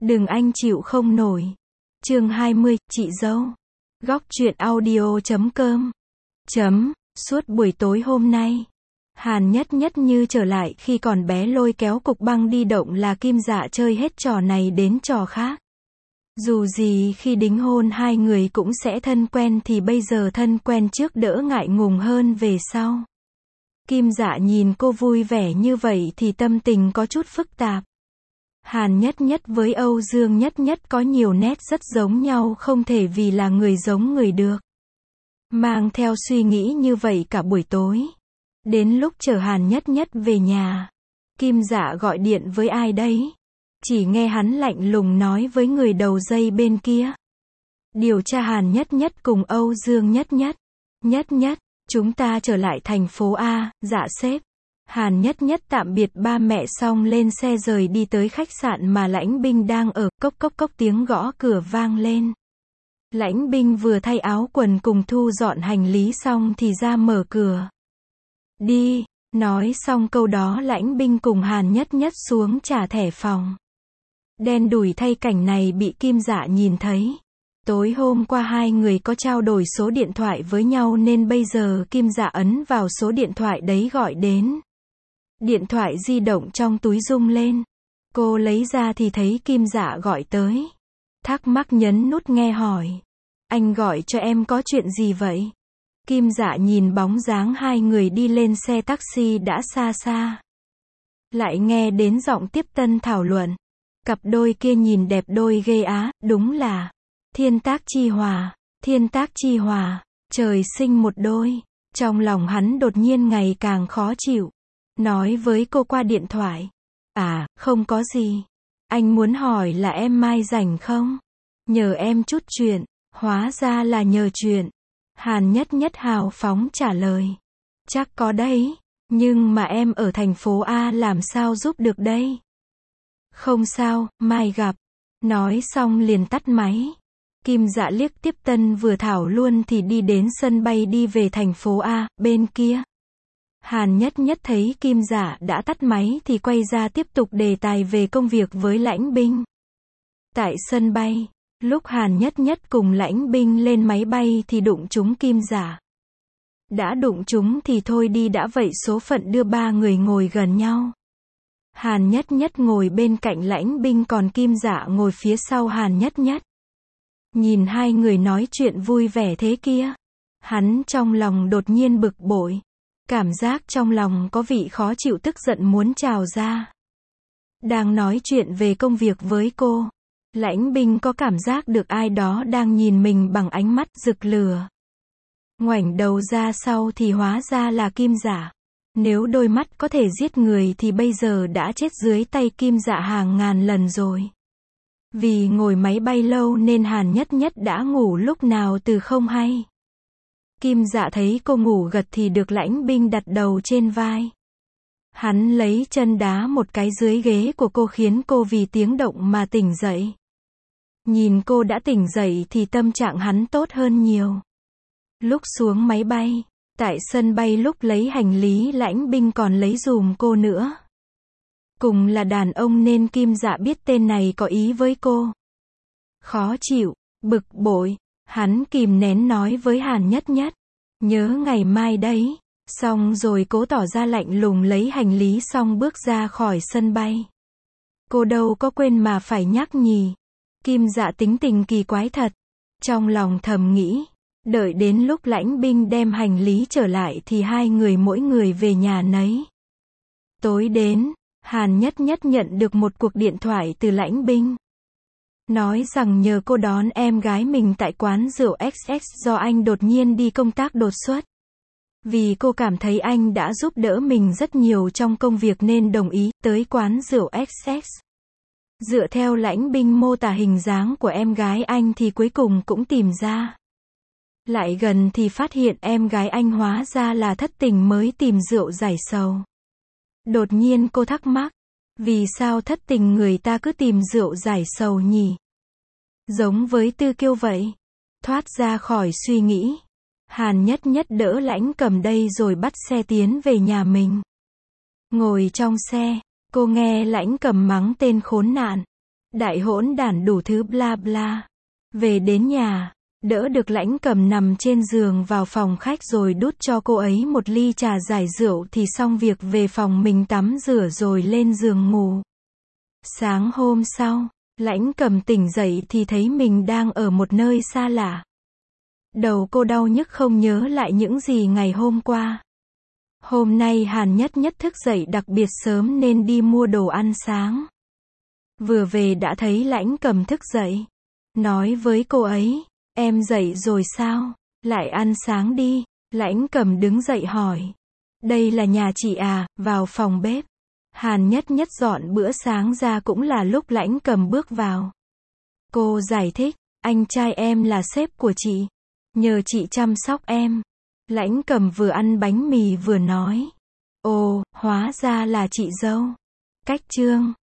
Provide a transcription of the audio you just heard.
Đừng anh chịu không nổi. Chương 20, chị dâu. Góc truyện audio.com. Suốt buổi tối hôm nay, Hàn Nhất Nhất như trở lại khi còn bé, lôi kéo Cục Băng đi động là Kim Dạ chơi hết trò này đến trò khác. Dù gì khi đính hôn hai người cũng sẽ thân quen, thì bây giờ thân quen trước đỡ ngại ngùng hơn về sau. Kim Dạ nhìn cô vui vẻ như vậy thì tâm tình có chút phức tạp. Hàn Nhất Nhất với Âu Dương Nhất Nhất có nhiều nét rất giống nhau, không thể vì là người giống người được. Mang theo suy nghĩ như vậy cả buổi tối. Đến lúc chở Hàn Nhất Nhất về nhà, Kim Dạ gọi điện với ai đấy? Chỉ nghe hắn lạnh lùng nói với người đầu dây bên kia. Điều tra Hàn Nhất Nhất cùng Âu Dương Nhất Nhất. Nhất Nhất, chúng ta trở lại thành phố A. Dạ sếp. Hàn Nhất Nhất tạm biệt ba mẹ xong lên xe rời đi tới khách sạn mà Lãnh Binh đang ở. Cốc cốc cốc tiếng gõ cửa vang lên. Lãnh Binh vừa thay áo quần cùng thu dọn hành lý xong thì ra mở cửa. Đi. Nói xong câu đó Lãnh Binh cùng Hàn Nhất Nhất xuống trả thẻ phòng. Đen đủi thay, cảnh này bị Kim Dạ nhìn thấy. Tối hôm qua hai người có trao đổi số điện thoại với nhau nên bây giờ Kim Dạ ấn vào số điện thoại đấy gọi đến. Điện thoại di động trong túi rung lên. Cô lấy ra thì thấy Kim Dạ gọi tới. Thắc mắc nhấn nút nghe hỏi. Anh gọi cho em có chuyện gì vậy? Kim Dạ nhìn bóng dáng hai người đi lên xe taxi đã xa xa. Lại nghe đến giọng tiếp tân thảo luận. Cặp đôi kia nhìn đẹp đôi ghê á, đúng là thiên tác chi hòa, thiên tác chi hòa, trời sinh một đôi. Trong lòng hắn đột nhiên ngày càng khó chịu. Nói với cô qua điện thoại. À, không có gì. Anh muốn hỏi là em mai rảnh không? Nhờ em chút chuyện. Hóa ra là nhờ chuyện. Hàn Nhất Nhất hào phóng trả lời. Chắc có đấy. Nhưng mà em ở thành phố A làm sao giúp được đây? Không sao, mai gặp. Nói xong liền tắt máy. Kim Dạ liếc tiếp tân vừa thảo luôn thì đi đến sân bay đi về thành phố A, bên kia. Hàn Nhất Nhất thấy Kim Dạ đã tắt máy thì quay ra tiếp tục đề tài về công việc với Lãnh Binh. Tại sân bay, lúc Hàn Nhất Nhất cùng Lãnh Binh lên máy bay thì đụng trúng Kim Dạ. Đã đụng trúng thì thôi đi đã vậy số phận đưa ba người ngồi gần nhau. Hàn Nhất Nhất ngồi bên cạnh Lãnh Binh còn Kim Dạ ngồi phía sau Hàn Nhất Nhất. Nhìn hai người nói chuyện vui vẻ thế kia, hắn trong lòng đột nhiên bực bội. Cảm giác trong lòng có vị khó chịu tức giận muốn trào ra. Đang nói chuyện về công việc với cô, Lãnh Binh có cảm giác được ai đó đang nhìn mình bằng ánh mắt rực lửa. Ngoảnh đầu ra sau thì hóa ra là Kim Dạ. Nếu đôi mắt có thể giết người thì bây giờ đã chết dưới tay Kim Dạ hàng ngàn lần rồi. Vì ngồi máy bay lâu nên Hàn Nhất Nhất đã ngủ lúc nào từ không hay. Kim Dạ thấy cô ngủ gật thì được Lãnh Binh đặt đầu trên vai. Hắn lấy chân đá một cái dưới ghế của cô khiến cô vì tiếng động mà tỉnh dậy. Nhìn cô đã tỉnh dậy thì tâm trạng hắn tốt hơn nhiều. Lúc xuống máy bay, tại sân bay lúc lấy hành lý Lãnh Binh còn lấy giùm cô nữa. Cùng là đàn ông nên Kim Dạ biết tên này có ý với cô. Khó chịu, bực bội, hắn kìm nén nói với Hàn Nhất Nhất. Nhớ ngày mai đấy. Xong rồi cố tỏ ra lạnh lùng lấy hành lý xong bước ra khỏi sân bay. Cô đâu có quên mà phải nhắc nhỉ. Kim Dạ tính tình kỳ quái thật. Trong lòng thầm nghĩ. Đợi đến lúc Lãnh Binh đem hành lý trở lại thì hai người mỗi người về nhà nấy. Tối đến, Hàn Nhất Nhất nhận được một cuộc điện thoại từ Lãnh Binh. Nói rằng nhờ cô đón em gái mình tại quán rượu XX do anh đột nhiên đi công tác đột xuất. Vì cô cảm thấy anh đã giúp đỡ mình rất nhiều trong công việc nên đồng ý tới quán rượu XX. Dựa theo Lãnh Binh mô tả hình dáng của em gái anh thì cuối cùng cũng tìm ra. Lại gần thì phát hiện em gái anh hóa ra là thất tình mới tìm rượu giải sầu. Đột nhiên cô thắc mắc. Vì sao thất tình người ta cứ tìm rượu giải sầu nhỉ? Giống với Tư Kiêu vậy. Thoát ra khỏi suy nghĩ. Hàn Nhất Nhất đỡ Lãnh Cầm đây rồi bắt xe tiến về nhà mình. Ngồi trong xe, cô nghe Lãnh Cầm mắng tên khốn nạn. Đại hỗn đản đủ thứ bla bla. Về đến nhà, đỡ được Lãnh Cầm nằm trên giường vào phòng khách rồi đút cho cô ấy một ly trà giải rượu thì xong việc về phòng mình tắm rửa rồi lên giường ngủ. Sáng hôm sau, Lãnh Cầm tỉnh dậy thì thấy mình đang ở một nơi xa lạ. Đầu cô đau nhức không nhớ lại những gì ngày hôm qua. Hôm nay Hàn Nhất Nhất thức dậy đặc biệt sớm nên đi mua đồ ăn sáng. Vừa về đã thấy Lãnh Cầm thức dậy. Nói với cô ấy, em dậy rồi sao? Lại ăn sáng đi. Lãnh Cầm đứng dậy hỏi. Đây là nhà chị à, vào phòng bếp. Hàn Nhất Nhất dọn bữa sáng ra cũng là lúc Lãnh Cầm bước vào. Cô giải thích, anh trai em là sếp của chị. Nhờ chị chăm sóc em. Lãnh Cầm vừa ăn bánh mì vừa nói. Ồ, hóa ra là chị dâu. Cách chương